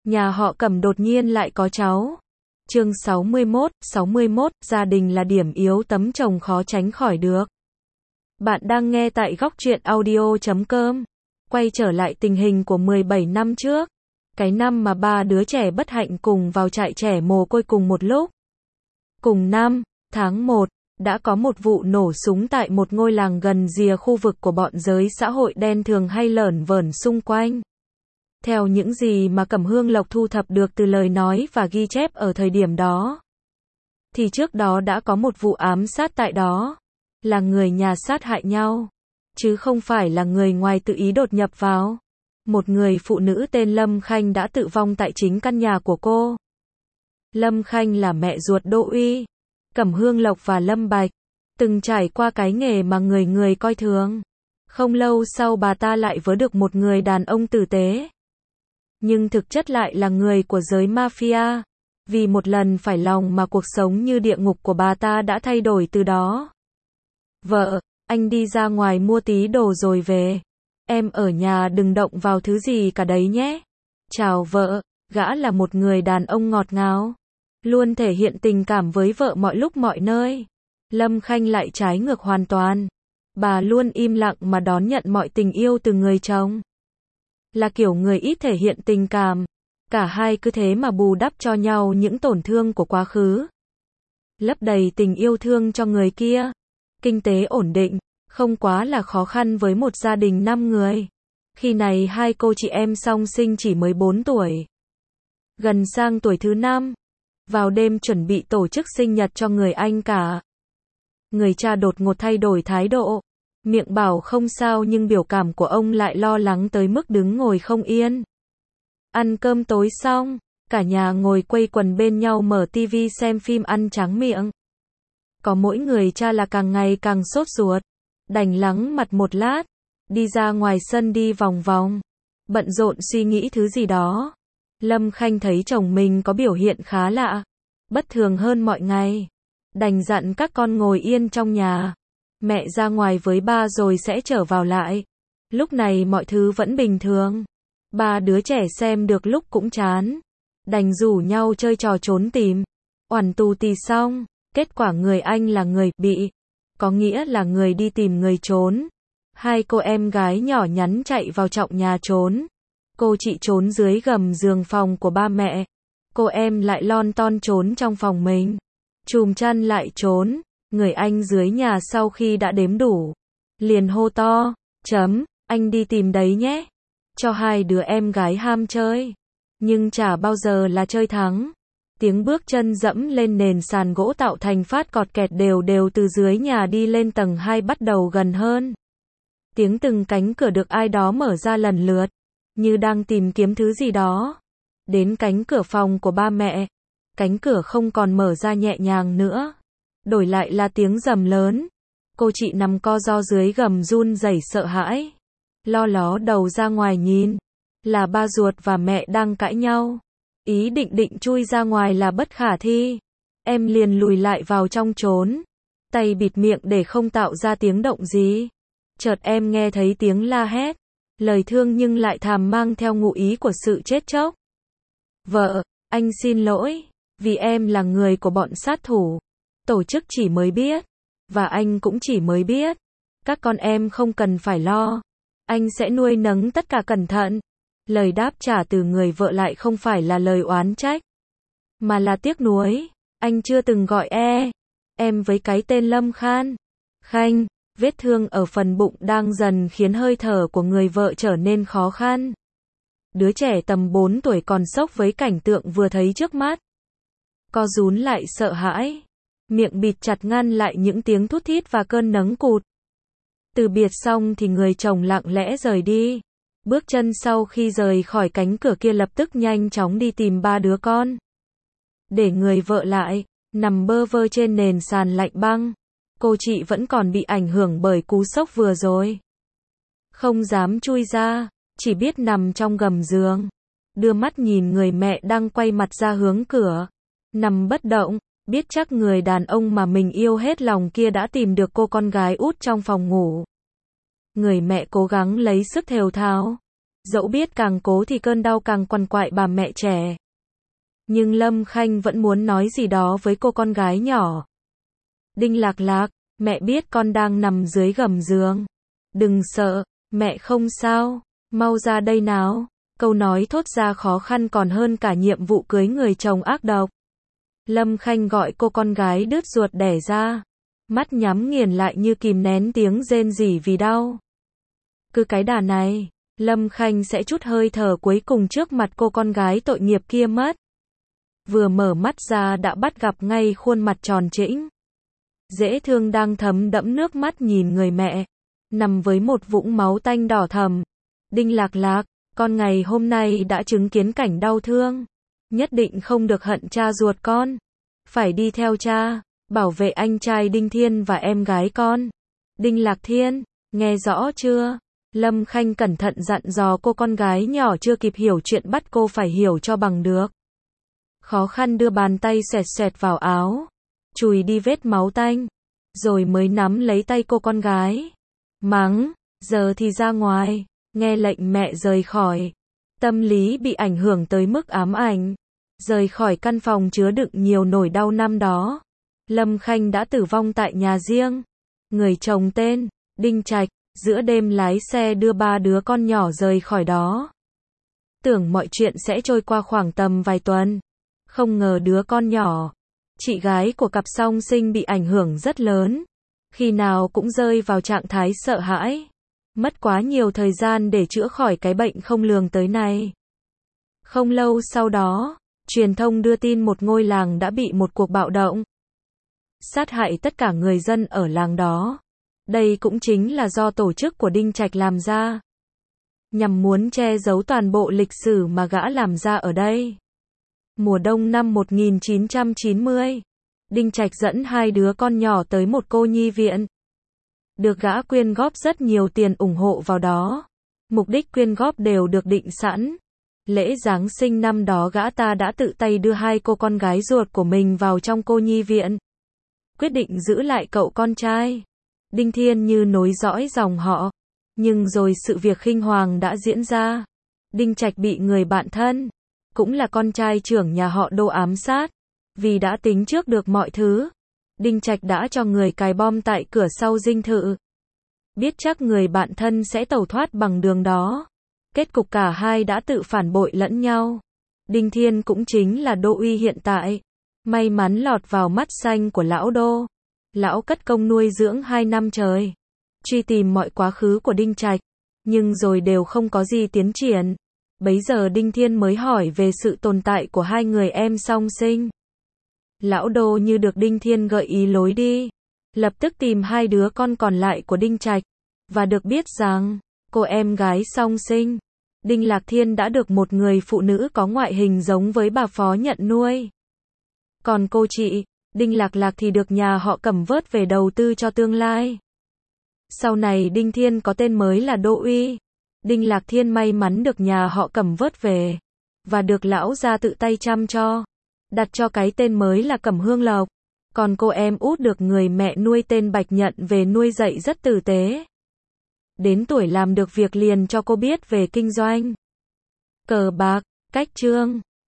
nhà họ Cẩm đột nhiên lại có cháu. Chương 61, gia đình là điểm yếu tấm chồng khó tránh khỏi được. Bạn đang nghe tại góc truyện audio.com. Quay trở lại tình hình của 17 năm trước. Cái năm mà ba đứa trẻ bất hạnh cùng vào trại trẻ mồ côi cùng một lúc. Cùng năm, tháng 1, đã có một vụ nổ súng tại một ngôi làng gần rìa khu vực của bọn giới xã hội đen thường hay lởn vởn xung quanh. Theo những gì mà Cẩm Hương Lộc thu thập được từ lời nói và ghi chép ở thời điểm đó, thì trước đó đã có một vụ ám sát tại đó, là người nhà sát hại nhau, chứ không phải là người ngoài tự ý đột nhập vào. Một người phụ nữ tên Lâm Khanh đã tự vong tại chính căn nhà của cô. Lâm Khanh là mẹ ruột Đỗ Uy, Cẩm Hương Lộc và Lâm Bạch, từng trải qua cái nghề mà người người coi thường. Không lâu sau bà ta lại vớ được một người đàn ông tử tế, nhưng thực chất lại là người của giới mafia. Vì một lần phải lòng mà cuộc sống như địa ngục của bà ta đã thay đổi từ đó. Vợ, anh đi ra ngoài mua tí đồ rồi về. Em ở nhà đừng động vào thứ gì cả đấy nhé. Chào vợ, gã là một người đàn ông ngọt ngào, luôn thể hiện tình cảm với vợ mọi lúc mọi nơi. Lâm Khanh lại trái ngược hoàn toàn. Bà luôn im lặng mà đón nhận mọi tình yêu từ người chồng. Là kiểu người ít thể hiện tình cảm. Cả hai cứ thế mà bù đắp cho nhau những tổn thương của quá khứ, lấp đầy tình yêu thương cho người kia. Kinh tế ổn định, không quá là khó khăn với một gia đình 5 người. Khi này hai cô chị em song sinh chỉ mới 4 tuổi. Gần sang tuổi thứ 5. Vào đêm chuẩn bị tổ chức sinh nhật cho người anh cả, người cha đột ngột thay đổi thái độ. Miệng bảo không sao nhưng biểu cảm của ông lại lo lắng tới mức đứng ngồi không yên. Ăn cơm tối xong, cả nhà ngồi quây quần bên nhau mở tivi xem phim ăn tráng miệng. Có mỗi người cha là càng ngày càng sốt ruột, đành lắng mặt một lát, đi ra ngoài sân đi vòng vòng, bận rộn suy nghĩ thứ gì đó. Lâm Khanh thấy chồng mình có biểu hiện khá lạ, bất thường hơn mọi ngày, đành dặn các con ngồi yên trong nhà. Mẹ ra ngoài với ba rồi sẽ trở vào lại. Lúc này mọi thứ vẫn bình thường. Ba đứa trẻ xem được lúc cũng chán, đành rủ nhau chơi trò trốn tìm. Oằn tù tì xong, kết quả người anh là người bị, có nghĩa là người đi tìm người trốn. Hai cô em gái nhỏ nhắn chạy vào trọng nhà trốn. Cô chị trốn dưới gầm giường phòng của ba mẹ. Cô em lại lon ton trốn trong phòng mình. Chùm chăn lại trốn. Người anh dưới nhà sau khi đã đếm đủ, liền hô to, anh đi tìm đấy nhé. Cho hai đứa em gái ham chơi, nhưng chả bao giờ là chơi thắng. Tiếng bước chân dẫm lên nền sàn gỗ tạo thành phát cọt kẹt đều đều từ dưới nhà đi lên tầng 2 bắt đầu gần hơn. Tiếng từng cánh cửa được ai đó mở ra lần lượt, như đang tìm kiếm thứ gì đó. Đến cánh cửa phòng của ba mẹ, cánh cửa không còn mở ra nhẹ nhàng nữa, đổi lại là tiếng rầm lớn. Cô chị nằm co ro dưới gầm run rẩy sợ hãi, lo ló đầu ra ngoài nhìn, là ba ruột và mẹ đang cãi nhau. Ý định chui ra ngoài là bất khả thi. Em liền lùi lại vào trong trốn, tay bịt miệng để không tạo ra tiếng động gì. Chợt em nghe thấy tiếng la hét, lời thương nhưng lại thàm mang theo ngụ ý của sự chết chóc. Vợ, anh xin lỗi, vì em là người của bọn sát thủ. Tổ chức chỉ mới biết, và anh cũng chỉ mới biết. Các con em không cần phải lo, anh sẽ nuôi nấng tất cả cẩn thận. Lời đáp trả từ người vợ lại không phải là lời oán trách, mà là tiếc nuối. Anh chưa từng gọi em với cái tên Lâm Khanh. Vết thương ở phần bụng đang dần khiến hơi thở của người vợ trở nên khó khăn. Đứa trẻ tầm 4 tuổi còn sốc với cảnh tượng vừa thấy trước mắt. Co rúm lại sợ hãi, miệng bịt chặt ngăn lại những tiếng thút thít và cơn nấng cụt. Từ biệt xong thì người chồng lặng lẽ rời đi. Bước chân sau khi rời khỏi cánh cửa kia lập tức nhanh chóng đi tìm ba đứa con. Để người vợ lại, nằm bơ vơ trên nền sàn lạnh băng. Cô chị vẫn còn bị ảnh hưởng bởi cú sốc vừa rồi. Không dám chui ra, chỉ biết nằm trong gầm giường. Đưa mắt nhìn người mẹ đang quay mặt ra hướng cửa. Nằm bất động, biết chắc người đàn ông mà mình yêu hết lòng kia đã tìm được cô con gái út trong phòng ngủ. Người mẹ cố gắng lấy sức thều thào, Dẫu biết càng cố thì cơn đau càng quằn quại bà mẹ trẻ. Nhưng Lâm Khanh vẫn muốn nói gì đó với cô con gái nhỏ. Đinh Lạc Lạc, mẹ biết con đang nằm dưới gầm giường. Đừng sợ, mẹ không sao, mau ra đây nào. Câu nói thốt ra khó khăn còn hơn cả nhiệm vụ cưới người chồng ác độc. Lâm Khanh gọi cô con gái đứt ruột đẻ ra. Mắt nhắm nghiền lại như kìm nén tiếng rên rỉ vì đau. Cứ cái đà này, Lâm Khanh sẽ trút hơi thở cuối cùng trước mặt cô con gái tội nghiệp kia mất. Vừa mở mắt ra đã bắt gặp ngay khuôn mặt tròn trĩnh. Dễ thương đang thấm đẫm nước mắt nhìn người mẹ. Nằm với một vũng máu tanh đỏ thẫm. Đinh Lạc Lạc, con ngày hôm nay đã chứng kiến cảnh đau thương. Nhất định không được hận cha ruột con. Phải đi theo cha, bảo vệ anh trai Đinh Thiên và em gái con. Đinh Lạc Thiên, nghe rõ chưa? Lâm Khanh cẩn thận dặn dò cô con gái nhỏ chưa kịp hiểu chuyện bắt cô phải hiểu cho bằng được. Khó khăn đưa bàn tay xoẹt xoẹt vào áo, chùi đi vết máu tanh, rồi mới nắm lấy tay cô con gái. Mắng, giờ thì ra ngoài, nghe lệnh mẹ rời khỏi. Tâm lý bị ảnh hưởng tới mức ám ảnh. Rời khỏi căn phòng chứa đựng nhiều nỗi đau năm đó. Lâm Khanh đã tử vong tại nhà riêng. Người chồng tên Đinh Trạch, giữa đêm lái xe đưa 3 đứa con nhỏ rời khỏi đó. Tưởng mọi chuyện sẽ trôi qua khoảng tầm vài tuần. Không ngờ đứa con nhỏ, chị gái của cặp song sinh bị ảnh hưởng rất lớn. Khi nào cũng rơi vào trạng thái sợ hãi. Mất quá nhiều thời gian để chữa khỏi cái bệnh không lường tới này. Không lâu sau đó, truyền thông đưa tin một ngôi làng đã bị một cuộc bạo động sát hại tất cả người dân ở làng đó. Đây cũng chính là do tổ chức của Đinh Trạch làm ra. Nhằm muốn che giấu toàn bộ lịch sử mà gã làm ra ở đây. Mùa đông năm 1990, Đinh Trạch dẫn 2 đứa con nhỏ tới một cô nhi viện. Được gã quyên góp rất nhiều tiền ủng hộ vào đó. Mục đích quyên góp đều được định sẵn. Lễ Giáng sinh năm đó gã ta đã tự tay đưa 2 cô con gái ruột của mình vào trong cô nhi viện. Quyết định giữ lại cậu con trai Đinh Thiên như nối dõi dòng họ. Nhưng rồi sự việc khinh hoàng đã diễn ra. Đinh Trạch bị người bạn thân, cũng là con trai trưởng nhà họ Đô ám sát. Vì đã tính trước được mọi thứ, Đinh Trạch đã cho người cài bom tại cửa sau dinh thự. Biết chắc người bạn thân sẽ tẩu thoát bằng đường đó. Kết cục cả hai đã tự phản bội lẫn nhau. Đinh Thiên cũng chính là Đô Uy hiện tại. May mắn lọt vào mắt xanh của lão Đô. Lão cất công nuôi dưỡng 2 năm trời. Truy tìm mọi quá khứ của Đinh Trạch. Nhưng rồi đều không có gì tiến triển. Bấy giờ Đinh Thiên mới hỏi về sự tồn tại của 2 người em song sinh. Lão Đô như được Đinh Thiên gợi ý lối đi. Lập tức tìm 2 đứa con còn lại của Đinh Trạch. Và được biết rằng, cô em gái song sinh Đinh Lạc Thiên đã được một người phụ nữ có ngoại hình giống với bà Phó nhận nuôi. Còn cô chị, Đinh Lạc Lạc thì được nhà họ Cẩm vớt về đầu tư cho tương lai. Sau này Đinh Thiên có tên mới là Đô Uy. Đinh Lạc Thiên may mắn được nhà họ Cẩm vớt về. Và được lão gia tự tay chăm cho. Đặt cho cái tên mới là Cẩm Hương Lộc. Còn cô em út được người mẹ nuôi tên Bạch nhận về nuôi dạy rất tử tế. Đến tuổi làm được việc liền cho cô biết về kinh doanh, cờ bạc, cách chương.